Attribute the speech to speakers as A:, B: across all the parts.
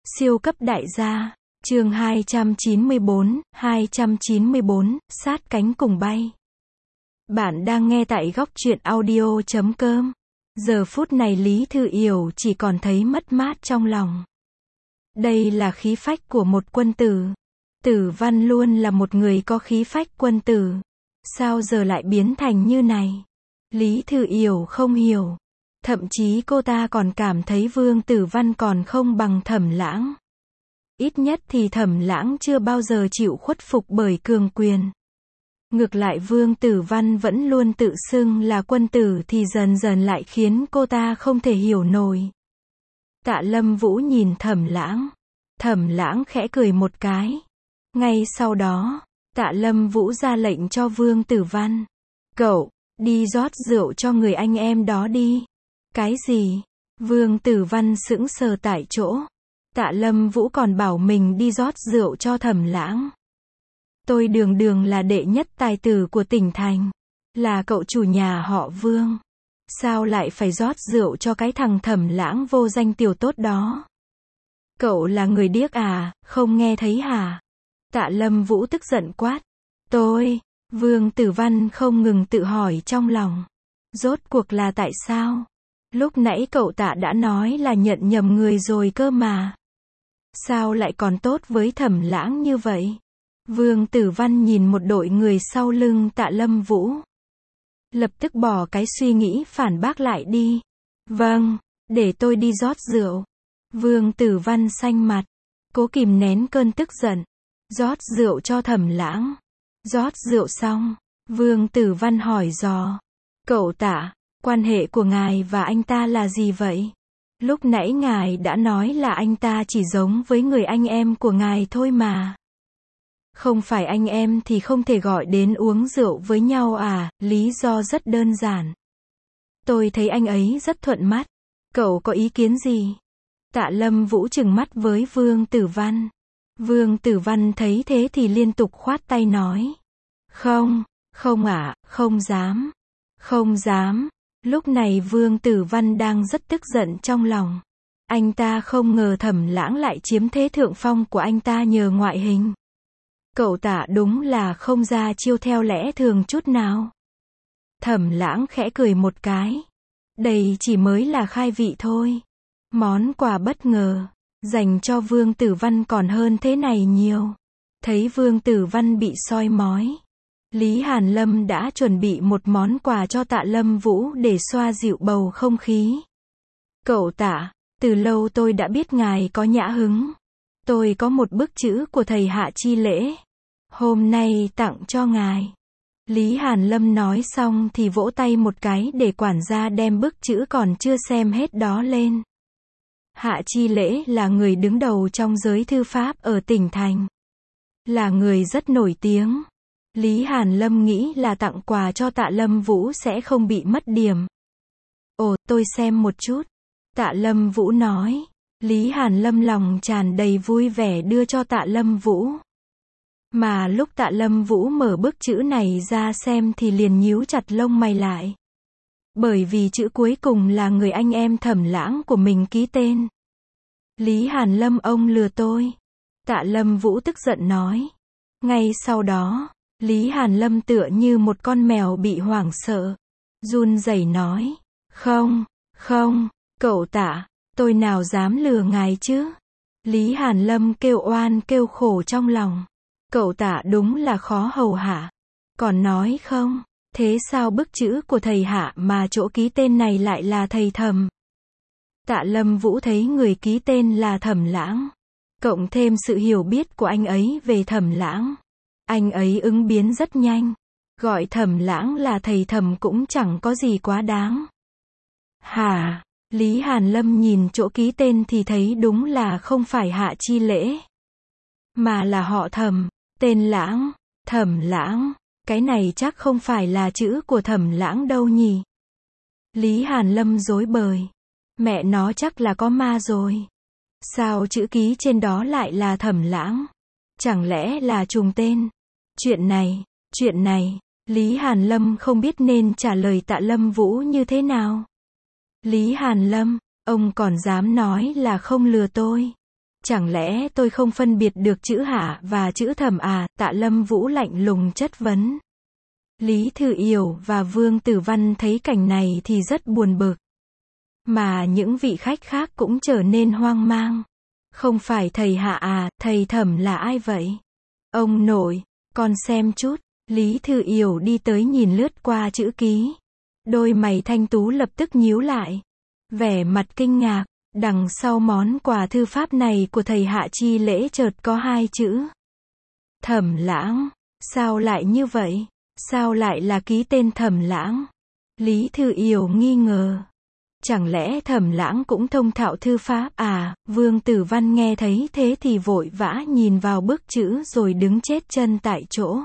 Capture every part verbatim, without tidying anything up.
A: Siêu cấp đại gia, chương hai trăm chín mươi bốn, hai trăm chín mươi bốn, sát cánh cùng bay. Bạn đang nghe tại góc truyện audio chấm com. Giờ phút này Lý Thư Yểu chỉ còn thấy mất mát trong lòng. Đây là khí phách của một quân tử. Tử Văn luôn là một người có khí phách quân tử. Sao giờ lại biến thành như này? Lý Thư Yểu không hiểu. Thậm chí cô ta còn cảm thấy Vương Tử Văn còn không bằng Thẩm Lãng. Ít nhất thì Thẩm Lãng chưa bao giờ chịu khuất phục bởi cường quyền. Ngược lại Vương Tử Văn vẫn luôn tự xưng là quân tử thì dần dần lại khiến cô ta không thể hiểu nổi. Tạ Lâm Vũ nhìn Thẩm Lãng. Thẩm Lãng khẽ cười một cái. Ngay sau đó, Tạ Lâm Vũ ra lệnh cho Vương Tử Văn. Cậu, đi rót rượu cho người anh em đó đi. Cái gì? Vương Tử Văn sững sờ tại chỗ. Tạ Lâm Vũ còn bảo mình đi rót rượu cho Thẩm Lãng. Tôi đường đường là đệ nhất tài tử của tỉnh thành. Là cậu chủ nhà họ Vương. Sao lại phải rót rượu cho cái thằng Thẩm Lãng vô danh tiểu tốt đó? Cậu là người điếc à, không nghe thấy hả? Tạ Lâm Vũ tức giận quát. Tôi, Vương Tử Văn không ngừng tự hỏi trong lòng. Rốt cuộc là tại sao? Lúc nãy cậu Tạ đã nói là nhận nhầm người rồi cơ mà. Sao lại còn tốt với Thẩm Lãng như vậy? Vương Tử Văn nhìn một đội người sau lưng Tạ Lâm Vũ. Lập tức bỏ cái suy nghĩ phản bác lại đi. Vâng, để tôi đi rót rượu. Vương Tử Văn xanh mặt. Cố kìm nén cơn tức giận. Rót rượu cho Thẩm Lãng. Rót rượu xong, Vương Tử Văn hỏi dò. Cậu Tạ, quan hệ của ngài và anh ta là gì vậy? Lúc nãy ngài đã nói là anh ta chỉ giống với người anh em của ngài thôi mà. Không phải anh em thì không thể gọi đến uống rượu với nhau à? Lý do rất đơn giản. Tôi thấy anh ấy rất thuận mắt. Cậu có ý kiến gì? Tạ Lâm Vũ trừng mắt với Vương Tử Văn. Vương Tử Văn thấy thế thì liên tục khoát tay nói. Không, không ạ, à, không dám. Không dám. Lúc này Vương Tử Văn đang rất tức giận trong lòng. Anh ta không ngờ Thẩm Lãng lại chiếm thế thượng phong của anh ta nhờ ngoại hình. Cậu Tạ đúng là không ra chiêu theo lẽ thường chút nào. Thẩm Lãng khẽ cười một cái. Đây chỉ mới là khai vị thôi. Món quà bất ngờ dành cho Vương Tử Văn còn hơn thế này nhiều. Thấy Vương Tử Văn bị soi mói, Lý Hàn Lâm đã chuẩn bị một món quà cho Tạ Lâm Vũ để xoa dịu bầu không khí. Cậu Tạ, từ lâu tôi đã biết ngài có nhã hứng. Tôi có một bức chữ của thầy Hạ Chi Lễ. Hôm nay tặng cho ngài. Lý Hàn Lâm nói xong thì vỗ tay một cái để quản gia đem bức chữ còn chưa xem hết đó lên. Hạ Chi Lễ là người đứng đầu trong giới thư pháp ở tỉnh thành. Là người rất nổi tiếng. Lý Hàn Lâm nghĩ là tặng quà cho Tạ Lâm Vũ sẽ không bị mất điểm. Ồ, tôi xem một chút. Tạ Lâm Vũ nói. Lý Hàn Lâm lòng tràn đầy vui vẻ đưa cho Tạ Lâm Vũ. Mà lúc Tạ Lâm Vũ mở bức chữ này ra xem thì liền nhíu chặt lông mày lại. Bởi vì chữ cuối cùng là người anh em Thẩm Lãng của mình ký tên. Lý Hàn Lâm ông lừa tôi. Tạ Lâm Vũ tức giận nói. Ngay sau đó, Lý Hàn Lâm tựa như một con mèo bị hoảng sợ. Run rẩy nói. Không, không, cậu Tạ, tôi nào dám lừa ngài chứ? Lý Hàn Lâm kêu oan kêu khổ trong lòng. Cậu Tạ đúng là khó hầu hạ. Còn nói không? Thế sao bức chữ của thầy Hạ mà chỗ ký tên này lại là thầy Thẩm? Tạ Lâm Vũ thấy người ký tên là Thẩm Lãng. Cộng thêm sự hiểu biết của anh ấy về Thẩm Lãng. Anh ấy ứng biến rất nhanh. Gọi Thẩm Lãng là thầy Thẩm cũng chẳng có gì quá đáng. Hả? Lý Hàn Lâm nhìn chỗ ký tên thì thấy đúng là không phải Hạ Chi Lễ. Mà là họ Thẩm, tên Lãng, Thẩm Lãng. Cái này chắc không phải là chữ của Thẩm Lãng đâu nhỉ? Lý Hàn Lâm rối bời. Mẹ nó chắc là có ma rồi. Sao chữ ký trên đó lại là Thẩm Lãng? Chẳng lẽ là trùng tên? Chuyện này, chuyện này, Lý Hàn Lâm không biết nên trả lời Tạ Lâm Vũ như thế nào. Lý Hàn Lâm, ông còn dám nói là không lừa tôi. Chẳng lẽ tôi không phân biệt được chữ Hạ và chữ Thẩm à? Tạ Lâm Vũ lạnh lùng chất vấn. Lý Thư Yểu và Vương Tử Văn thấy cảnh này thì rất buồn bực. Mà những vị khách khác cũng trở nên hoang mang. Không phải thầy Hạ à, thầy Thẩm là ai vậy? Ông nội, con xem chút. Lý Thư Yểu đi tới nhìn lướt qua chữ ký. Đôi mày thanh tú lập tức nhíu lại. Vẻ mặt kinh ngạc, đằng sau món quà thư pháp này của thầy Hạ chi lễ chợt có hai chữ. Thẩm Lãng, sao lại như vậy? Sao lại là ký tên Thẩm Lãng? Lý Thư Yểu nghi ngờ. Chẳng lẽ Thẩm Lãng cũng thông thạo thư pháp à? Vương Tử Văn nghe thấy thế thì vội vã nhìn vào bức chữ rồi đứng chết chân tại chỗ.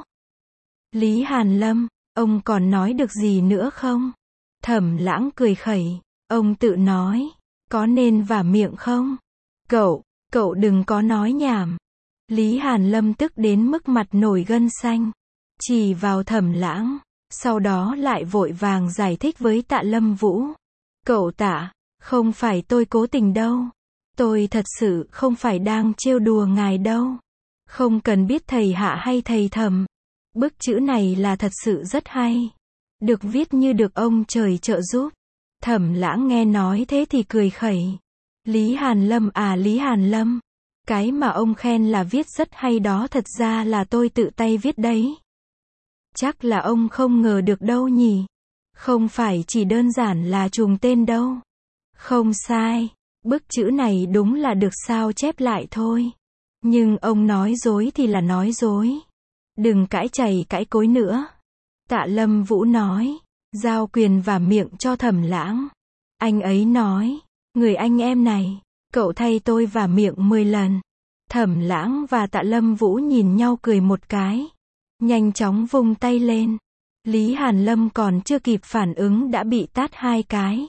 A: Lý Hàn Lâm, ông còn nói được gì nữa không? Thẩm Lãng cười khẩy, ông tự nói, có nên vả miệng không? Cậu, cậu đừng có nói nhảm. Lý Hàn Lâm tức đến mức mặt nổi gân xanh, chỉ vào Thẩm Lãng, sau đó lại vội vàng giải thích với Tạ Lâm Vũ. Cậu Tạ, không phải tôi cố tình đâu. Tôi thật sự không phải đang trêu đùa ngài đâu. Không cần biết thầy Hạ hay thầy Thẩm. Bức chữ này là thật sự rất hay. Được viết như được ông trời trợ giúp. Thẩm Lãng nghe nói thế thì cười khẩy. Lý Hàn Lâm à, Lý Hàn Lâm. Cái mà ông khen là viết rất hay đó thật ra là tôi tự tay viết đấy. Chắc là ông không ngờ được đâu nhỉ. Không phải chỉ đơn giản là trùng tên đâu. Không sai, bức chữ này đúng là được sao chép lại thôi. Nhưng ông nói dối thì là nói dối. Đừng cãi chày cãi cối nữa. Tạ Lâm Vũ nói, giao quyền và miệng cho Thẩm Lãng. Anh ấy nói, người anh em này, cậu thay tôi và miệng mười lần. Thẩm Lãng và Tạ Lâm Vũ nhìn nhau cười một cái. Nhanh chóng vung tay lên. Lý Hàn Lâm còn chưa kịp phản ứng đã bị tát hai cái.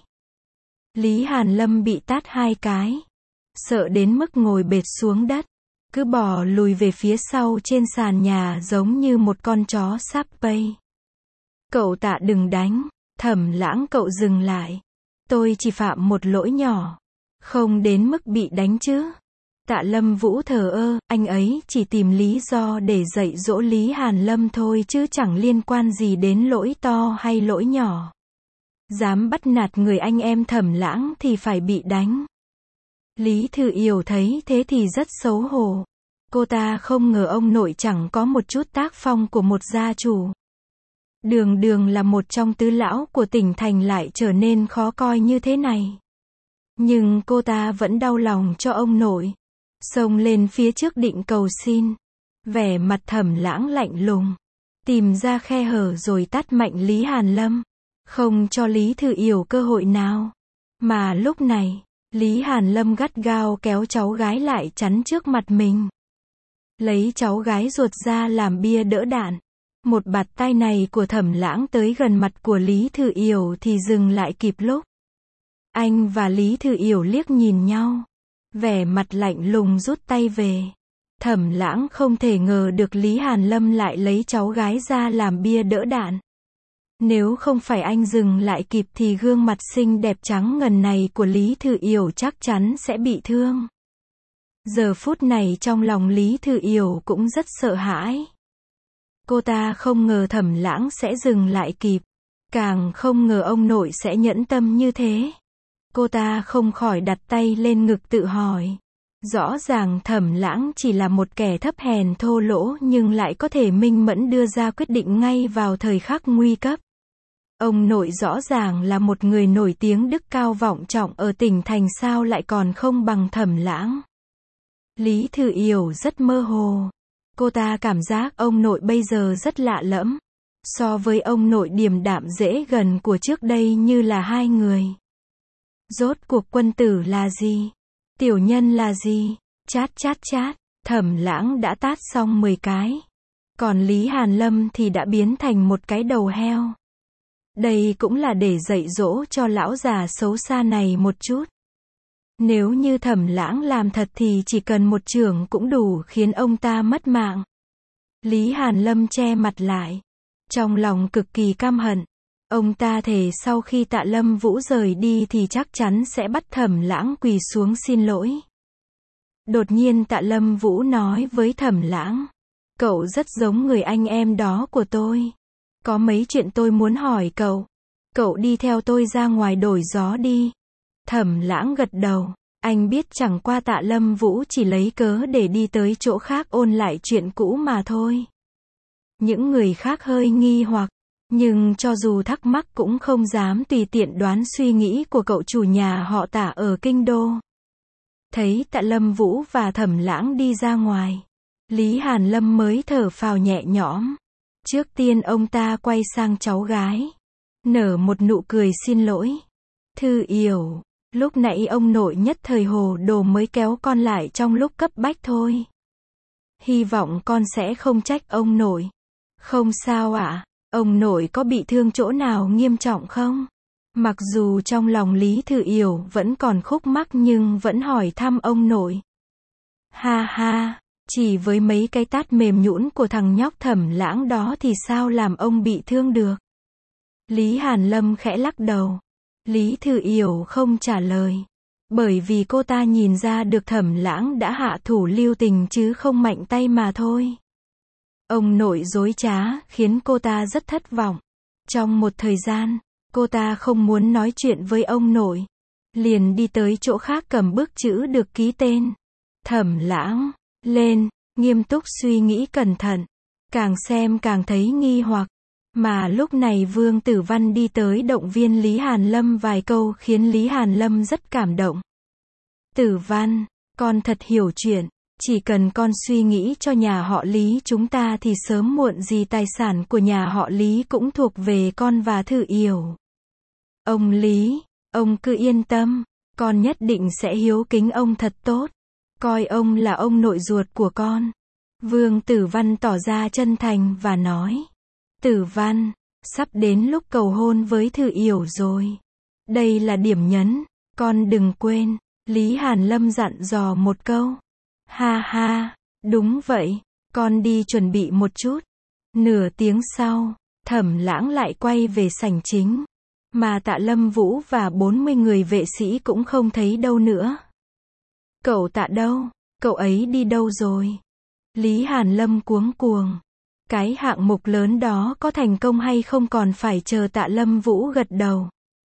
A: Lý Hàn Lâm bị tát hai cái. Sợ đến mức ngồi bệt xuống đất. Cứ bò lùi về phía sau trên sàn nhà giống như một con chó sắp bay. Cậu Tạ đừng đánh. Thẩm Lãng cậu dừng lại. Tôi chỉ phạm một lỗi nhỏ. Không đến mức bị đánh chứ. Tạ Lâm Vũ thờ ơ, anh ấy chỉ tìm lý do để dạy dỗ Lý Hàn Lâm thôi chứ chẳng liên quan gì đến lỗi to hay lỗi nhỏ. Dám bắt nạt người anh em Thẩm Lãng thì phải bị đánh. Lý Thư Yểu thấy thế thì rất xấu hổ. Cô ta không ngờ ông nội chẳng có một chút tác phong của một gia chủ. Đường đường là một trong tứ lão của tỉnh thành lại trở nên khó coi như thế này. Nhưng cô ta vẫn đau lòng cho ông nội. Xông lên phía trước định cầu xin. Vẻ mặt Thẩm Lãng lạnh lùng. Tìm ra khe hở rồi tát mạnh Lý Hàn Lâm. Không cho Lý Thư Yểu cơ hội nào. Mà lúc này, Lý Hàn Lâm gắt gao kéo cháu gái lại chắn trước mặt mình. Lấy cháu gái ruột ra làm bia đỡ đạn. Một bạt tay này của Thẩm Lãng tới gần mặt của Lý Thư Yểu thì dừng lại kịp lúc. Anh và Lý Thư Yểu liếc nhìn nhau. Vẻ mặt lạnh lùng rút tay về. Thẩm Lãng không thể ngờ được Lý Hàn Lâm lại lấy cháu gái ra làm bia đỡ đạn. Nếu không phải anh dừng lại kịp thì gương mặt xinh đẹp trắng ngần này của Lý Thư Yểu chắc chắn sẽ bị thương. Giờ phút này trong lòng Lý Thư Yểu cũng rất sợ hãi. Cô ta không ngờ Thẩm Lãng sẽ dừng lại kịp. Càng không ngờ ông nội sẽ nhẫn tâm như thế. Cô ta không khỏi đặt tay lên ngực tự hỏi. Rõ ràng Thẩm Lãng chỉ là một kẻ thấp hèn thô lỗ nhưng lại có thể minh mẫn đưa ra quyết định ngay vào thời khắc nguy cấp. Ông nội rõ ràng là một người nổi tiếng đức cao vọng trọng ở tỉnh thành sao lại còn không bằng Thẩm Lãng. Lý Thư Yểu rất mơ hồ. Cô ta cảm giác ông nội bây giờ rất lạ lẫm. So với ông nội điềm đạm dễ gần của trước đây như là hai người. Rốt cuộc quân tử là gì? Tiểu nhân là gì? Chát chát chát, Thẩm Lãng đã tát xong mười cái. Còn Lý Hàn Lâm thì đã biến thành một cái đầu heo. Đây cũng là để dạy dỗ cho lão già xấu xa này một chút. Nếu như Thẩm Lãng làm thật thì chỉ cần một chưởng cũng đủ khiến ông ta mất mạng. Lý Hàn Lâm che mặt lại. Trong lòng cực kỳ căm hận. Ông ta thề sau khi Tạ Lâm Vũ rời đi thì chắc chắn sẽ bắt Thẩm Lãng quỳ xuống xin lỗi. Đột nhiên Tạ Lâm Vũ nói với Thẩm Lãng. Cậu rất giống người anh em đó của tôi. Có mấy chuyện tôi muốn hỏi cậu. Cậu đi theo tôi ra ngoài đổi gió đi. Thẩm Lãng gật đầu. Anh biết chẳng qua Tạ Lâm Vũ chỉ lấy cớ để đi tới chỗ khác ôn lại chuyện cũ mà thôi. Những người khác hơi nghi hoặc, nhưng cho dù thắc mắc cũng không dám tùy tiện đoán suy nghĩ của cậu chủ nhà họ Tạ ở kinh đô. Thấy Tạ Lâm Vũ và Thẩm Lãng đi ra ngoài, Lý Hàn Lâm mới thở phào nhẹ nhõm. Trước tiên ông ta quay sang cháu gái, nở một nụ cười xin lỗi. Thư Yểu, lúc nãy ông nội nhất thời hồ đồ mới kéo con lại trong lúc cấp bách thôi. Hy vọng con sẽ không trách ông nội. Không sao ạ, ông nội có bị thương chỗ nào nghiêm trọng không? Mặc dù trong lòng Lý Thư Yểu vẫn còn khúc mắc nhưng vẫn hỏi thăm ông nội. Ha ha, chỉ với mấy cái tát mềm nhũn của thằng nhóc Thẩm Lãng đó thì sao làm ông bị thương được? Lý Hàn Lâm khẽ lắc đầu. Lý Thư Yểu không trả lời. Bởi vì cô ta nhìn ra được Thẩm Lãng đã hạ thủ lưu tình chứ không mạnh tay mà thôi. Ông nội dối trá, khiến cô ta rất thất vọng. Trong một thời gian, cô ta không muốn nói chuyện với ông nội. Liền đi tới chỗ khác cầm bức chữ được ký tên. Thẩm Lãng, lên, nghiêm túc suy nghĩ cẩn thận. Càng xem càng thấy nghi hoặc. Mà lúc này Vương Tử Văn đi tới động viên Lý Hàn Lâm vài câu khiến Lý Hàn Lâm rất cảm động. Tử Văn, con thật hiểu chuyện. Chỉ cần con suy nghĩ cho nhà họ Lý chúng ta thì sớm muộn gì tài sản của nhà họ Lý cũng thuộc về con và Thư Yểu. Ông Lý, ông cứ yên tâm, con nhất định sẽ hiếu kính ông thật tốt. Coi ông là ông nội ruột của con. Vương Tử Văn tỏ ra chân thành và nói. Tử Văn, sắp đến lúc cầu hôn với Thư Yểu rồi. Đây là điểm nhấn, con đừng quên. Lý Hàn Lâm dặn dò một câu. Ha ha, đúng vậy, con đi chuẩn bị một chút. Nửa tiếng sau, Thẩm Lãng lại quay về sảnh chính. Mà Tạ Lâm Vũ và bốn mươi người vệ sĩ cũng không thấy đâu nữa. Cậu Tạ đâu? Cậu ấy đi đâu rồi? Lý Hàn Lâm cuống cuồng. Cái hạng mục lớn đó có thành công hay không còn phải chờ Tạ Lâm Vũ gật đầu.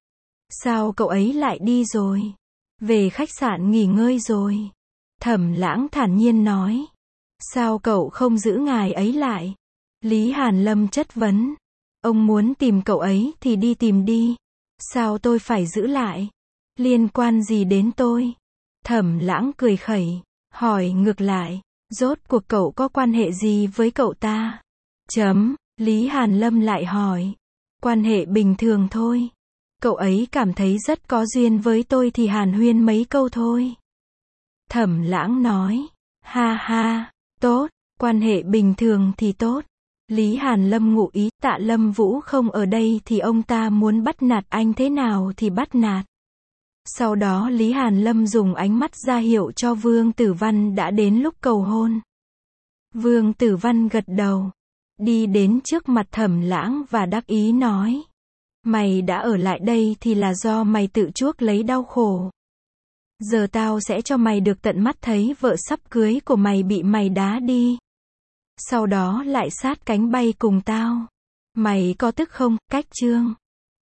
A: Sao cậu ấy lại đi rồi? Về khách sạn nghỉ ngơi rồi. Thẩm Lãng thản nhiên nói. Sao cậu không giữ ngài ấy lại? Lý Hàn Lâm chất vấn. Ông muốn tìm cậu ấy thì đi tìm đi. Sao tôi phải giữ lại? Liên quan gì đến tôi? Thẩm Lãng cười khẩy, hỏi ngược lại. Rốt cuộc cậu có quan hệ gì với cậu ta? Chấm, Lý Hàn Lâm lại hỏi. Quan hệ bình thường thôi. Cậu ấy cảm thấy rất có duyên với tôi thì hàn huyên mấy câu thôi. Thẩm Lãng nói. Ha ha, tốt, quan hệ bình thường thì tốt. Lý Hàn Lâm ngụ ý, Tạ Lâm Vũ không ở đây thì ông ta muốn bắt nạt anh thế nào thì bắt nạt. Sau đó Lý Hàn Lâm dùng ánh mắt ra hiệu cho Vương Tử Văn đã đến lúc cầu hôn. Vương Tử Văn gật đầu, đi đến trước mặt Thẩm Lãng và đắc ý nói. Mày đã ở lại đây thì là do mày tự chuốc lấy đau khổ. Giờ tao sẽ cho mày được tận mắt thấy vợ sắp cưới của mày bị mày đá đi. Sau đó lại sát cánh bay cùng tao. Mày có tức không, Cách Trương?